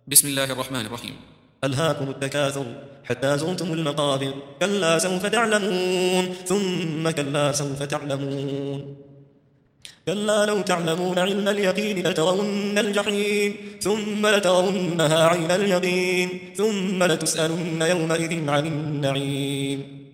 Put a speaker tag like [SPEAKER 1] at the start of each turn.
[SPEAKER 1] بسم الله الرحمن الرحيم.
[SPEAKER 2] ألهاكم التكاثر حتى زرتم المقابر كلا سوف تعلمون ثم كلا سوف تعلمون كلا لو تعلمون علم اليقين لترون الجحيم ثم لترونها عين اليقين ثم لتسألن يومئذ عن النعيم